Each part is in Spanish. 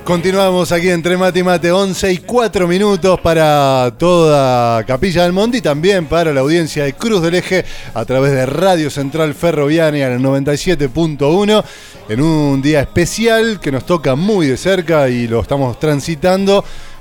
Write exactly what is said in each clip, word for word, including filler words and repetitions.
Continuamos aquí entre Mate y Mate, once y cuatro minutos para toda Capilla del Monte y también para la audiencia de Cruz del Eje a través de Radio Central Ferroviaria en el noventa y siete punto uno en un día especial que nos toca muy de cerca y lo estamos transitando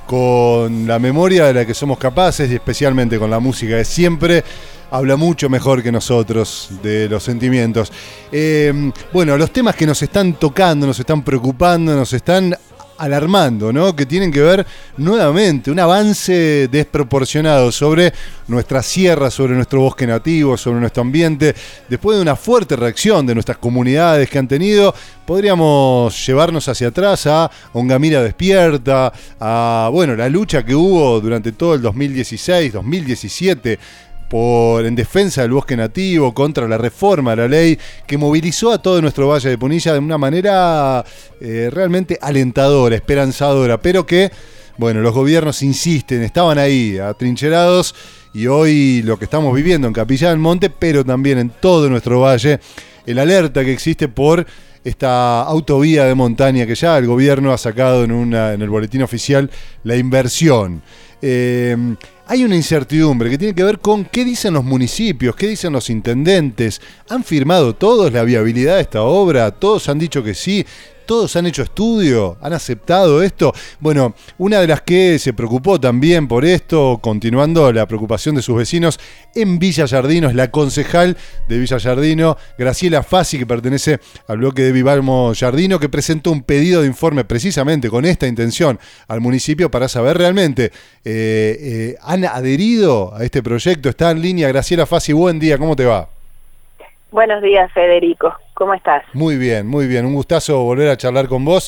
con la memoria de la que somos capaces y especialmente con la música de siempre. Habla mucho mejor que nosotros de los sentimientos. Eh, bueno, los temas que nos están tocando, nos están preocupando, nos están alarmando, ¿no? Que tienen que ver nuevamente un avance desproporcionado sobre nuestra sierra, sobre nuestro bosque nativo, sobre nuestro ambiente. Después de una fuerte reacción de nuestras comunidades que han tenido, podríamos llevarnos hacia atrás a Ongamira Despierta, a bueno, la lucha que hubo durante todo el dos mil dieciséis, dos mil diecisiete por, en defensa del bosque nativo, contra la reforma de la ley, que movilizó a todo nuestro Valle de Punilla de una manera eh, realmente alentadora, esperanzadora, pero que, bueno, los gobiernos insisten, estaban ahí, atrincherados, y hoy lo que estamos viviendo en Capilla del Monte, pero también en todo nuestro valle, el alerta que existe por esta autovía de montaña que ya el gobierno ha sacado en, una, en el boletín oficial, la inversión. Eh, Hay una incertidumbre que tiene que ver con qué dicen los municipios, qué dicen los intendentes. ¿Han firmado todos la viabilidad de esta obra? ¿Todos han dicho que sí? ¿Todos han hecho estudio? ¿Han aceptado esto? Bueno, una de las que se preocupó también por esto, continuando la preocupación de sus vecinos en Villa Yardino, es la concejal de Villa Yardino, Graciela Fassi, que pertenece al bloque de Vivalmo Yardino, que presentó un pedido de informe precisamente con esta intención al municipio para saber realmente, eh, eh, ¿han adherido a este proyecto? ¿Está en línea? Graciela Fassi, buen día, ¿cómo te va? Buenos días, Federico. ¿Cómo estás? Muy bien, muy bien. Un gustazo volver a charlar con vos.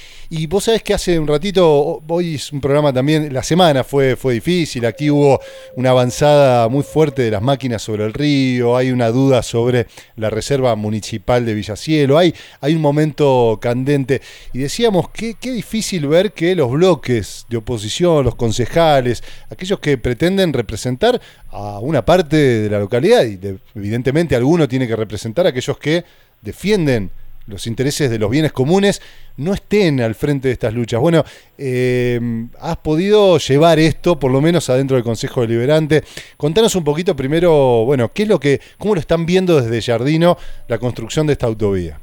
Y vos sabés que hace un ratito, hoy es un programa también, la semana fue, fue difícil, aquí hubo una avanzada muy fuerte de las máquinas sobre el río, hay una duda sobre la reserva municipal de Villacielo, hay, hay un momento candente y decíamos que qué difícil ver que los bloques de oposición, los concejales, aquellos que pretenden representar a una parte de la localidad y de, evidentemente alguno tiene que representar a aquellos que defienden los intereses de los bienes comunes, no estén al frente de estas luchas. Bueno, eh, has podido llevar esto, por lo menos adentro del Consejo Deliberante. Contanos un poquito primero, bueno, qué es lo que, cómo lo están viendo desde Yardino la construcción de esta autovía.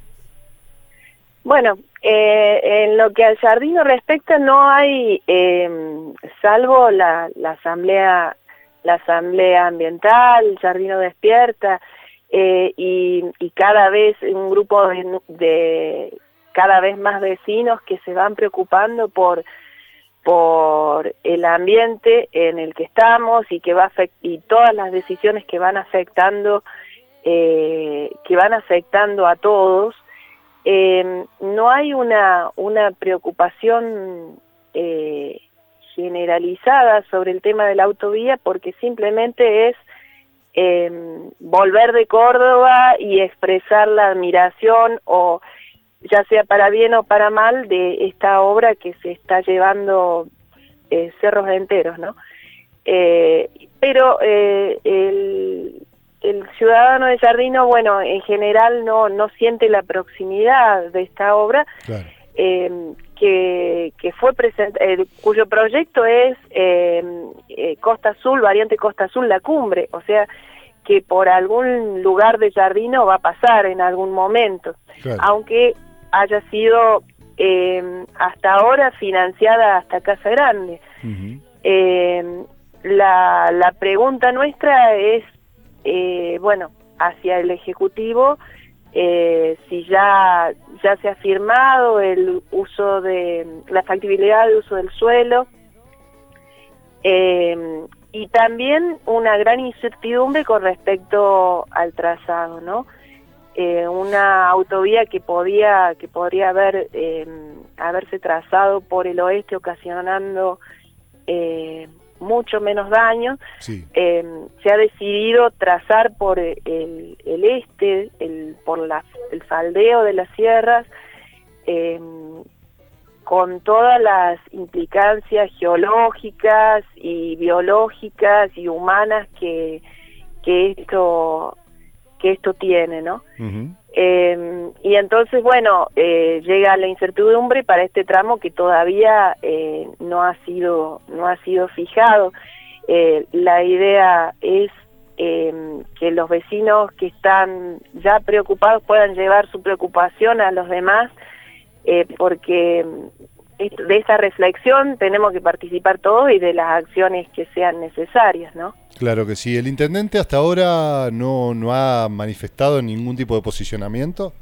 Bueno, eh, en lo que al Yardino respecta no hay, eh, salvo la, la asamblea, la asamblea ambiental, Yardino Despierta. Eh, y, y cada vez un grupo de, de cada vez más vecinos que se van preocupando por por el ambiente en el que estamos y que va afect- y todas las decisiones que van afectando eh, que van afectando a todos. Eh, no hay una una preocupación eh, generalizada sobre el tema de la autovía porque simplemente es Eh, volver de Córdoba y expresar la admiración o ya sea para bien o para mal de esta obra que se está llevando eh, cerros enteros, ¿no? Eh, pero eh, el, el ciudadano de Yardino, bueno, en general no, no siente la proximidad de esta obra, claro. eh, que, que fue present eh, cuyo proyecto es eh, eh, Costa Azul, variante Costa Azul, la cumbre, o sea, que por algún lugar de Yardino va a pasar en algún momento, claro. Aunque haya sido eh, hasta ahora financiada hasta Casa Grande. Uh-huh. eh, la, la pregunta nuestra es, eh, bueno, hacia el Ejecutivo, Eh, si ya ya se ha firmado el uso de la factibilidad de uso del suelo eh, y también una gran incertidumbre con respecto al trazado, ¿no? Eh, una autovía que podía que podría haber eh, haberse trazado por el oeste ocasionando eh, mucho menos daño, sí. eh, se ha decidido trazar por el, el este, el, por la, el faldeo de las sierras, eh, con todas las implicancias geológicas y biológicas y humanas que, que esto que esto tiene, ¿no? Uh-huh. Eh, y entonces, bueno, eh, llega la incertidumbre para este tramo que todavía eh, no ha sido, no ha sido fijado. Eh, la idea es eh, que los vecinos que están ya preocupados puedan llevar su preocupación a los demás, eh, porque de esa reflexión tenemos que participar todos y de las acciones que sean necesarias, ¿no? Claro que sí. ¿El intendente hasta ahora no, no ha manifestado ningún tipo de posicionamiento?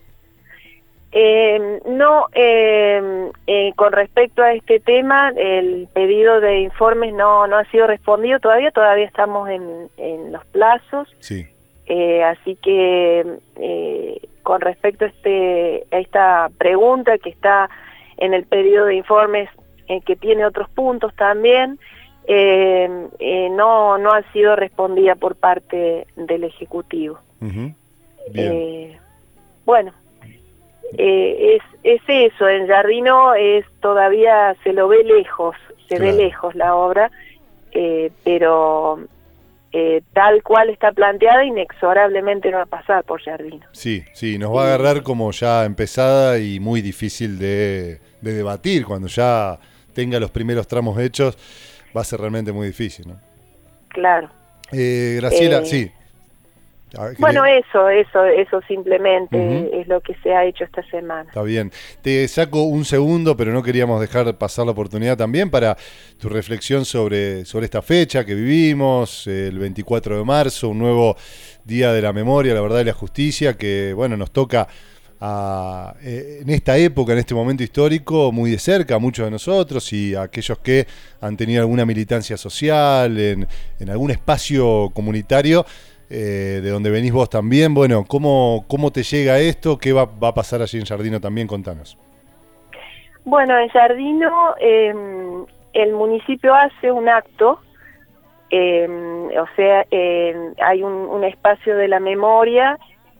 Eh, no, eh, eh, con respecto a este tema, el pedido de informes no, no ha sido respondido todavía, todavía estamos en, en los plazos. Sí. Eh, así que eh, con respecto a, este, a esta pregunta que está en el pedido de informes, eh, que tiene otros puntos también, eh, eh, no, no ha sido respondida por parte del Ejecutivo. Uh-huh. Bien. Eh, bueno, eh, es, es eso, en Giardino es todavía se lo ve lejos, se Claro. ve lejos la obra, eh, pero eh, tal cual está planteada, inexorablemente no va a pasar por Giardino. Sí, sí, nos va a agarrar como ya empezada y muy difícil de, de debatir. Cuando ya tenga los primeros tramos hechos, va a ser realmente muy difícil, ¿no? Claro. Eh, Graciela, Eh, sí. A ver, Bueno, quería- eso, eso, eso simplemente Ujú. es lo que se ha hecho esta semana. Está bien. Te saco un segundo, pero no queríamos dejar pasar la oportunidad también para tu reflexión sobre, sobre esta fecha que vivimos, el veinticuatro de marzo, un nuevo Día de la Memoria, la Verdad y la Justicia, que bueno, nos toca a, eh, en esta época, en este momento histórico, muy de cerca a muchos de nosotros y a aquellos que han tenido alguna militancia social, en, en algún espacio comunitario. Eh, de donde venís vos también, bueno, ¿cómo, cómo te llega esto? ¿Qué va, va a pasar allí en Giardino también? Contanos. Bueno, en Giardino eh, el municipio hace un acto, eh, o sea, eh, hay un, un espacio de la memoria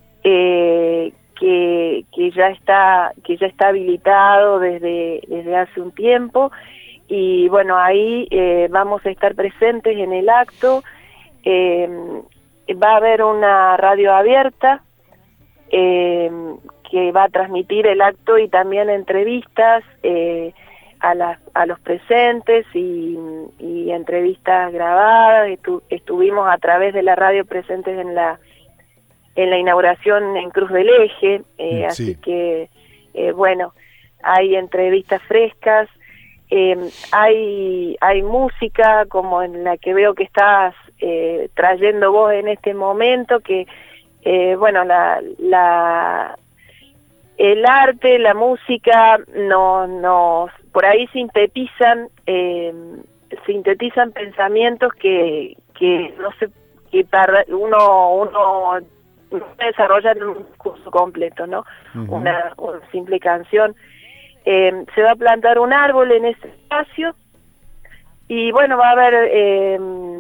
eh, que, que ya está que ya está habilitado desde, desde hace un tiempo, y bueno, ahí eh, vamos a estar presentes en el acto. Eh, va a haber una radio abierta eh, que va a transmitir el acto y también entrevistas eh, a, las, a los presentes y, y entrevistas grabadas. Estu, estuvimos a través de la radio presentes en la en la inauguración en Cruz del Eje, eh, Sí. así que eh, bueno, hay entrevistas frescas. Eh, hay hay música como en la que veo que estás eh, trayendo vos en este momento, que eh, bueno, la, la el arte, la música nos nos por ahí sintetizan eh, sintetizan pensamientos que que no sé, que tarda, uno uno no puede desarrollar en un curso completo, ¿no? Uh-huh. Una, una simple canción. Eh, se va a plantar un árbol en ese espacio y bueno, va a haber eh,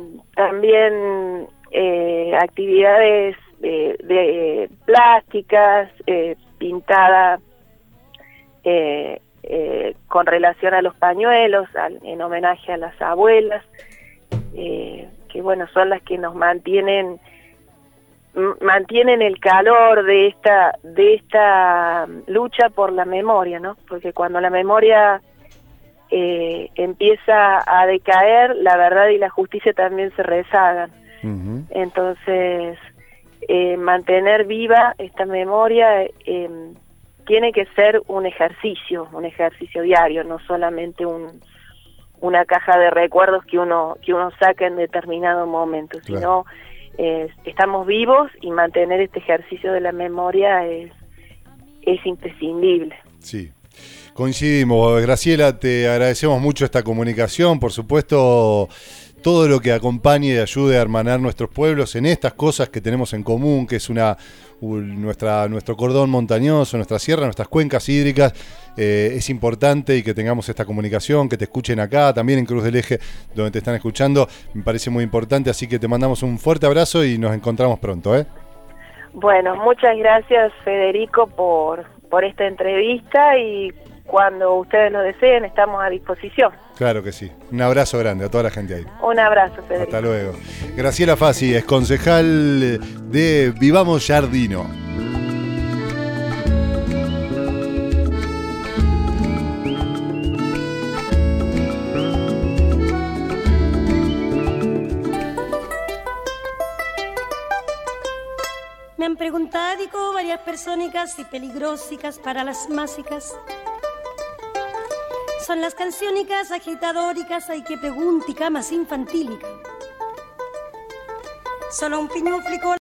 también eh, actividades de, de plásticas, eh, pintadas eh, eh, con relación a los pañuelos, al, en homenaje a las abuelas, eh, que bueno, son las que nos mantienen mantienen el calor de esta de esta lucha por la memoria, ¿no? Porque cuando la memoria eh, empieza a decaer, la verdad y la justicia también se rezagan. Uh-huh. Entonces, eh, mantener viva esta memoria eh, tiene que ser un ejercicio, un ejercicio diario, no solamente un una caja de recuerdos que uno que uno saca en determinado momento, Claro. sino Eh, estamos vivos y mantener este ejercicio de la memoria es, es imprescindible. Sí, coincidimos. Graciela, te agradecemos mucho esta comunicación, por supuesto, todo lo que acompañe y ayude a hermanar nuestros pueblos en estas cosas que tenemos en común, que es una un, nuestra nuestro cordón montañoso, nuestra sierra, nuestras cuencas hídricas. Eh, es importante y que tengamos esta comunicación, que te escuchen acá, también en Cruz del Eje, donde te están escuchando, me parece muy importante, así que te mandamos un fuerte abrazo y nos encontramos pronto, ¿eh? Bueno, muchas gracias, Federico, por, por esta entrevista, y cuando ustedes lo deseen estamos a disposición. Claro que sí. Un abrazo grande a toda la gente ahí. Un abrazo, Federico. Hasta luego. Graciela Fassi es concejal de Vivamos Giardino. Me han preguntado varias persónicas y peligrosicas para las másicas. Son las canciónicas agitadóricas, hay que preguntica más infantílica. Solo un piñuflico